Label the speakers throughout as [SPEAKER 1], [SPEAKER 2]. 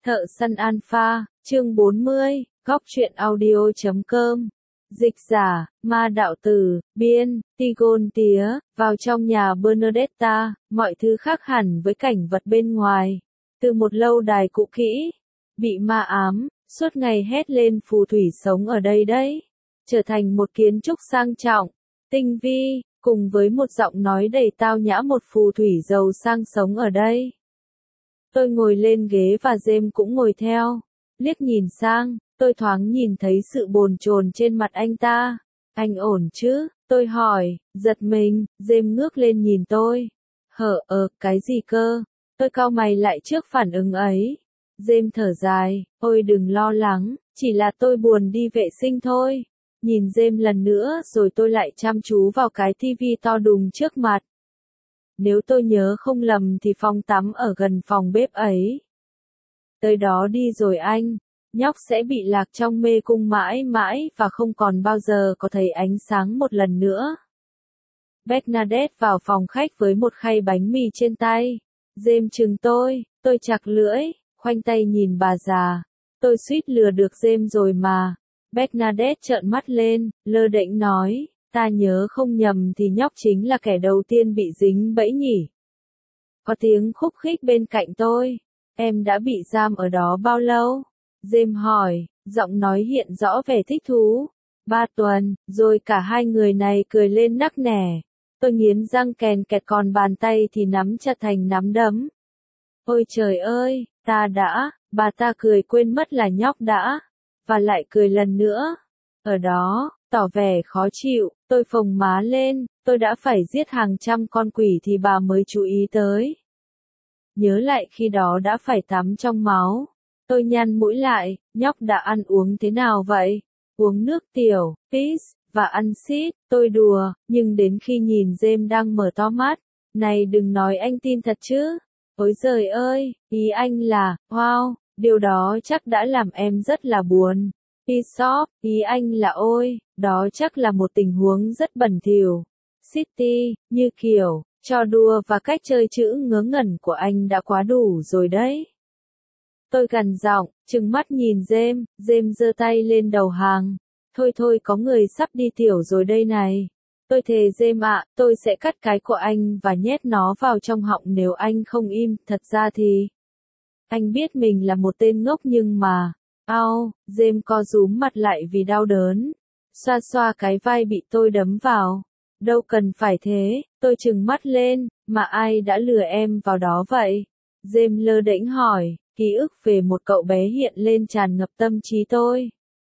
[SPEAKER 1] Thợ săn alpha, chương 40, góc truyện audio.com. Dịch giả, ma đạo tử, biên, Tigon tía, vào trong nhà Bernadetta, mọi thứ khác hẳn với cảnh vật bên ngoài. Từ một lâu đài cũ kỹ, bị ma ám, suốt ngày hét lên phù thủy sống ở đây đấy, trở thành một kiến trúc sang trọng, tinh vi, cùng với một giọng nói đầy tao nhã, một phù thủy giàu sang sống ở đây. Tôi ngồi lên ghế và James cũng ngồi theo. Liếc nhìn sang, tôi thoáng nhìn thấy sự bồn chồn trên mặt anh ta. Anh ổn chứ? Tôi hỏi, giật mình. James ngước lên nhìn tôi. Cái gì cơ? Tôi cau mày lại trước phản ứng ấy. James thở dài, ôi đừng lo lắng, chỉ là tôi buồn đi vệ sinh thôi. Nhìn James lần nữa rồi tôi lại chăm chú vào cái tivi to đùng trước mặt. Nếu tôi nhớ không lầm thì phòng tắm ở gần phòng bếp ấy. Tới đó đi rồi anh, nhóc sẽ bị lạc trong mê cung mãi mãi và không còn bao giờ có thấy ánh sáng một lần nữa. Bernadette vào phòng khách với một khay bánh mì trên tay. James chừng tôi chặt lưỡi, khoanh tay nhìn bà già. Tôi suýt lừa được James rồi mà. Bernadette trợn mắt lên, lơ đễnh nói. Ta nhớ không nhầm thì nhóc chính là kẻ đầu tiên bị dính bẫy nhỉ. Có tiếng khúc khích bên cạnh tôi. Em đã bị giam ở đó bao lâu? James hỏi, giọng nói hiện rõ vẻ thích thú. 3 tuần, rồi cả hai người này cười lên nắc nẻ. Tôi nghiến răng kèn kẹt, còn bàn tay thì nắm chặt thành nắm đấm. Ôi trời ơi, bà ta cười quên mất là nhóc đã. Và lại cười lần nữa. Ở đó, tỏ vẻ khó chịu, tôi phồng má lên, tôi đã phải giết hàng trăm con quỷ thì bà mới chú ý tới. Nhớ lại khi đó đã phải tắm trong máu. Tôi nhăn mũi lại, nhóc đã ăn uống thế nào vậy? Uống nước tiểu, piss, và ăn xít, tôi đùa, nhưng đến khi nhìn James đang mở to mắt, này đừng nói anh tin thật chứ. Ôi giời ơi, ý anh là, wow, điều đó chắc đã làm em rất là buồn. Piss off, ý anh là ôi, đó chắc là một tình huống rất bẩn thỉu. City, như kiểu, trò đùa và cách chơi chữ ngớ ngẩn của anh đã quá đủ rồi đấy. Tôi gằn giọng, trừng mắt nhìn James giơ tay lên đầu hàng. Thôi có người sắp đi tiểu rồi đây này. Tôi thề James ạ, tôi sẽ cắt cái của anh và nhét nó vào trong họng nếu anh không im, thật ra thì. Anh biết mình là một tên ngốc nhưng mà. James co rúm mặt lại vì đau đớn. Xoa xoa cái vai bị tôi đấm vào. Đâu cần phải thế, tôi trừng mắt lên, mà ai đã lừa em vào đó vậy? James lơ đễnh hỏi, ký ức về một cậu bé hiện lên tràn ngập tâm trí tôi.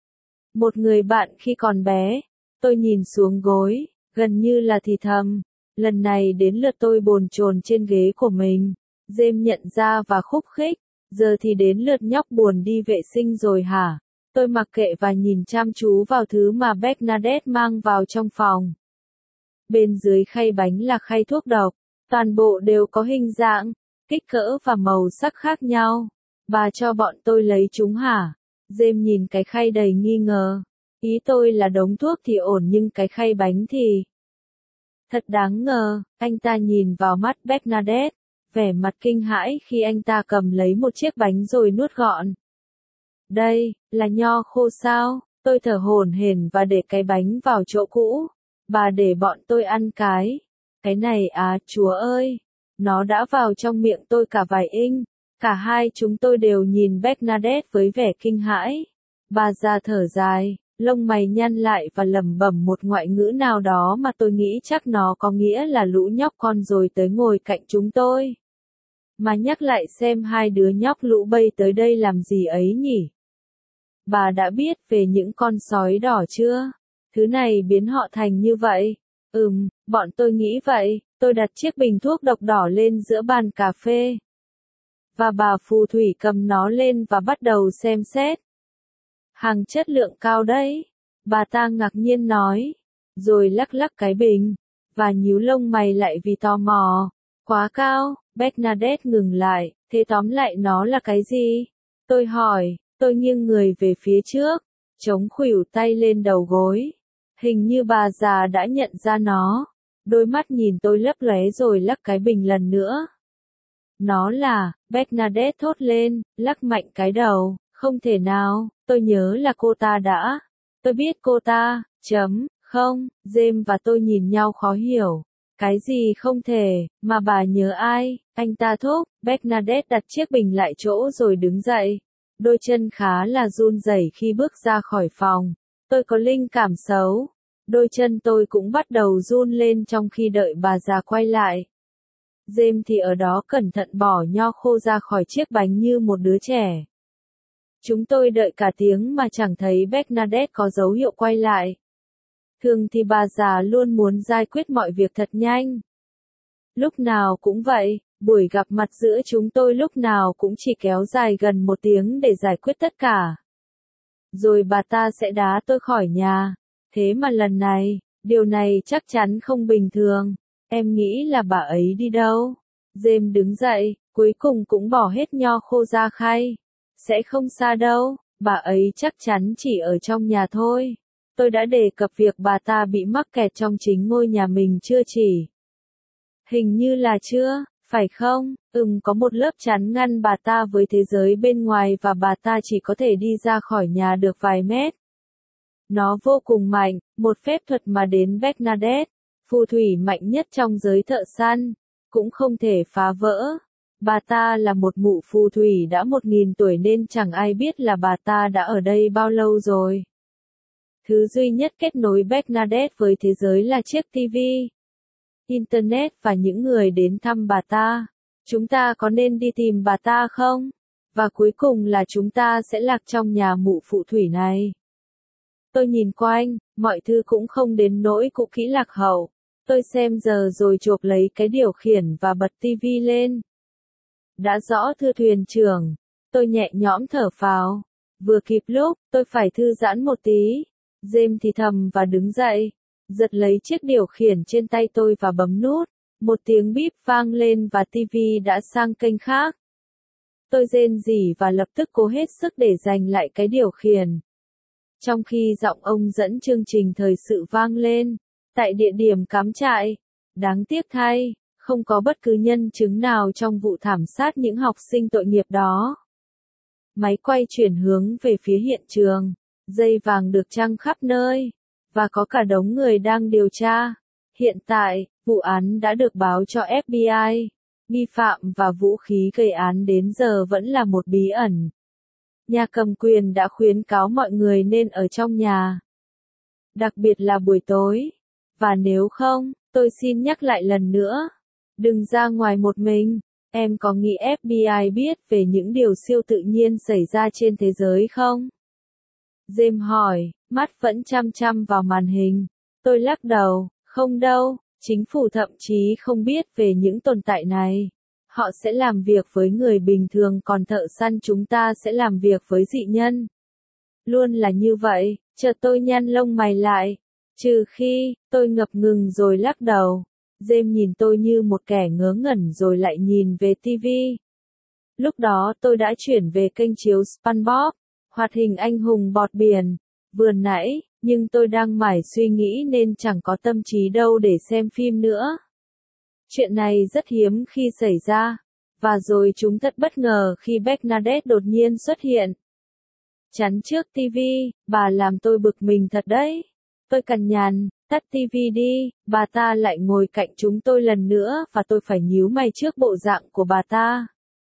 [SPEAKER 1] Một người bạn khi còn bé. Tôi nhìn xuống gối, gần như là thì thầm. Lần này đến lượt tôi bồn chồn trên ghế của mình. James nhận ra và khúc khích. Giờ thì đến lượt nhóc buồn đi vệ sinh rồi hả? Tôi mặc kệ và nhìn chăm chú vào thứ mà Bernadette mang vào trong phòng. Bên dưới khay bánh là khay thuốc độc. Toàn bộ đều có hình dạng, kích cỡ và màu sắc khác nhau. Bà cho bọn tôi lấy chúng hả? James nhìn cái khay đầy nghi ngờ. Ý tôi là đống thuốc thì ổn nhưng cái khay bánh thì. Thật đáng ngờ, anh ta nhìn vào mắt Bernadette. Vẻ mặt kinh hãi khi anh ta cầm lấy một chiếc bánh rồi nuốt gọn. Đây, là nho khô sao? Tôi thở hổn hển và để cái bánh vào chỗ cũ. Bà để bọn tôi ăn cái. Cái này à, chúa ơi. Nó đã vào trong miệng tôi cả vài inch. Cả hai chúng tôi đều nhìn Bernadette với vẻ kinh hãi. Bà già thở dài, lông mày nhăn lại và lẩm bẩm một ngoại ngữ nào đó mà tôi nghĩ chắc nó có nghĩa là lũ nhóc con rồi tới ngồi cạnh chúng tôi. Mà nhắc lại xem hai đứa nhóc lũ bay tới đây làm gì ấy nhỉ? Bà đã biết về những con sói đỏ chưa? Thứ này biến họ thành như vậy. Bọn tôi nghĩ vậy. Tôi đặt chiếc bình thuốc độc đỏ lên giữa bàn cà phê. Và bà phù thủy cầm nó lên và bắt đầu xem xét. Hàng chất lượng cao đấy. Bà ta ngạc nhiên nói. Rồi lắc lắc cái bình. Và nhíu lông mày lại vì tò mò. Quá cao. Bernadette ngừng lại. Thế tóm lại nó là cái gì? Tôi hỏi. Tôi nghiêng người về phía trước. Chống khuỷu tay lên đầu gối. Hình như bà già đã nhận ra nó. Đôi mắt nhìn tôi lấp lóe rồi lắc cái bình lần nữa. Nó là Bernadette thốt lên, lắc mạnh cái đầu, không thể nào, tôi nhớ là cô ta đã. Tôi biết cô ta, không, James và tôi nhìn nhau khó hiểu. Cái gì không thể, mà bà nhớ ai, anh ta thốt, Bernadette đặt chiếc bình lại chỗ rồi đứng dậy. Đôi chân khá là run rẩy khi bước ra khỏi phòng. Tôi có linh cảm xấu. Đôi chân tôi cũng bắt đầu run lên trong khi đợi bà già quay lại. James thì ở đó cẩn thận bỏ nho khô ra khỏi chiếc bánh như một đứa trẻ. Chúng tôi đợi cả tiếng mà chẳng thấy Bernadette có dấu hiệu quay lại. Thường thì bà già luôn muốn giải quyết mọi việc thật nhanh. Lúc nào cũng vậy, buổi gặp mặt giữa chúng tôi lúc nào cũng chỉ kéo dài gần 1 tiếng để giải quyết tất cả. Rồi bà ta sẽ đá tôi khỏi nhà. Thế mà lần này, điều này chắc chắn không bình thường. Em nghĩ là bà ấy đi đâu? James đứng dậy, cuối cùng cũng bỏ hết nho khô ra khay. Sẽ không xa đâu, bà ấy chắc chắn chỉ ở trong nhà thôi. Tôi đã đề cập việc bà ta bị mắc kẹt trong chính ngôi nhà mình chưa chỉ? Hình như là chưa, phải không? Có một lớp chắn ngăn bà ta với thế giới bên ngoài và bà ta chỉ có thể đi ra khỏi nhà được vài mét. Nó vô cùng mạnh, một phép thuật mà đến Bernadette, phù thủy mạnh nhất trong giới thợ săn, cũng không thể phá vỡ. Bà ta là một mụ phù thủy đã 1000 tuổi nên chẳng ai biết là bà ta đã ở đây bao lâu rồi. Thứ duy nhất kết nối Bernadette với thế giới là chiếc TV, Internet và những người đến thăm bà ta. Chúng ta có nên đi tìm bà ta không? Và cuối cùng là chúng ta sẽ lạc trong nhà mụ phù thủy này. Tôi nhìn quanh, mọi thứ cũng không đến nỗi cũ kỹ lạc hậu. Tôi xem giờ rồi chộp lấy cái điều khiển và bật tivi lên. Đã rõ thưa thuyền trưởng. Tôi nhẹ nhõm thở phào. Vừa kịp lúc, tôi phải thư giãn một tí. James thì thầm và đứng dậy. Giật lấy chiếc điều khiển trên tay tôi và bấm nút. Một tiếng bíp vang lên và tivi đã sang kênh khác. Tôi rên rỉ và lập tức cố hết sức để giành lại cái điều khiển. Trong khi giọng ông dẫn chương trình thời sự vang lên, tại địa điểm cắm trại, đáng tiếc thay, không có bất cứ nhân chứng nào trong vụ thảm sát những học sinh tội nghiệp đó. Máy quay chuyển hướng về phía hiện trường, dây vàng được trăng khắp nơi, và có cả đống người đang điều tra. Hiện tại, vụ án đã được báo cho FBI, nghi phạm và vũ khí gây án đến giờ vẫn là một bí ẩn. Nhà cầm quyền đã khuyến cáo mọi người nên ở trong nhà. Đặc biệt là buổi tối. Và nếu không, tôi xin nhắc lại lần nữa. Đừng ra ngoài một mình. Em có nghĩ FBI biết về những điều siêu tự nhiên xảy ra trên thế giới không? James hỏi, mắt vẫn chăm chăm vào màn hình. Tôi lắc đầu, không đâu, chính phủ thậm chí không biết về những tồn tại này. Họ sẽ làm việc với người bình thường còn thợ săn chúng ta sẽ làm việc với dị nhân. Luôn là như vậy, chợt tôi nhăn lông mày lại. Trừ khi, tôi ngập ngừng rồi lắc đầu. James nhìn tôi như một kẻ ngớ ngẩn rồi lại nhìn về TV. Lúc đó tôi đã chuyển về kênh chiếu SpongeBob, hoạt hình anh hùng bọt biển, vừa nãy, nhưng tôi đang mải suy nghĩ nên chẳng có tâm trí đâu để xem phim nữa. Chuyện này rất hiếm khi xảy ra, và rồi chúng thật bất ngờ khi Bernadette đột nhiên xuất hiện. Chắn trước TV, bà làm tôi bực mình thật đấy. Tôi cằn nhằn, tắt TV đi, bà ta lại ngồi cạnh chúng tôi lần nữa và tôi phải nhíu mày trước bộ dạng của bà ta.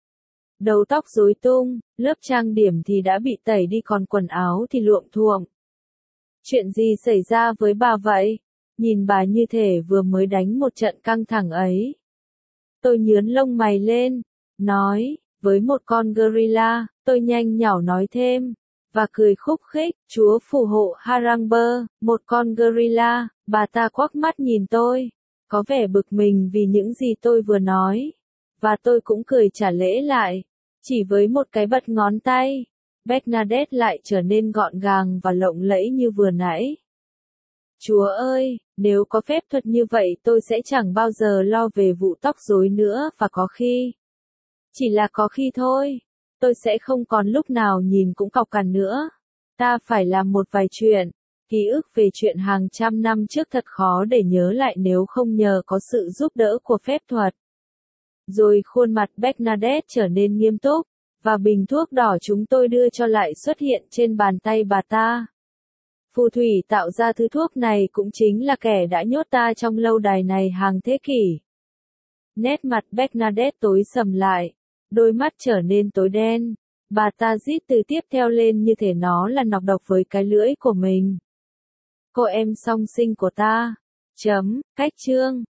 [SPEAKER 1] Đầu tóc rối tung, lớp trang điểm thì đã bị tẩy đi còn quần áo thì luộm thuộm. Chuyện gì xảy ra với bà vậy? Nhìn bà như thể vừa mới đánh một trận căng thẳng ấy. Tôi nhướn lông mày lên, nói, với một con gorilla, tôi nhanh nhảu nói thêm, và cười khúc khích, Chúa phù hộ Harambe, một con gorilla, bà ta quắc mắt nhìn tôi, có vẻ bực mình vì những gì tôi vừa nói, và tôi cũng cười trả lễ lại, chỉ với một cái bật ngón tay, Bernadette lại trở nên gọn gàng và lộng lẫy như vừa nãy. Chúa ơi, nếu có phép thuật như vậy tôi sẽ chẳng bao giờ lo về vụ tóc rối nữa và có khi. Chỉ là có khi thôi. Tôi sẽ không còn lúc nào nhìn cũng cọc cằn nữa. Ta phải làm một vài chuyện. Ký ức về chuyện hàng trăm năm trước thật khó để nhớ lại nếu không nhờ có sự giúp đỡ của phép thuật. Rồi khuôn mặt Bernadette trở nên nghiêm túc, và bình thuốc đỏ chúng tôi đưa cho lại xuất hiện trên bàn tay bà ta. Phù thủy tạo ra thứ thuốc này cũng chính là kẻ đã nhốt ta trong lâu đài này hàng thế kỷ. Nét mặt Bernadette tối sầm lại, đôi mắt trở nên tối đen. Bà ta rít từ tiếp theo lên như thể nó là nọc độc với cái lưỡi của mình. Cô em song sinh của ta. Cách chương.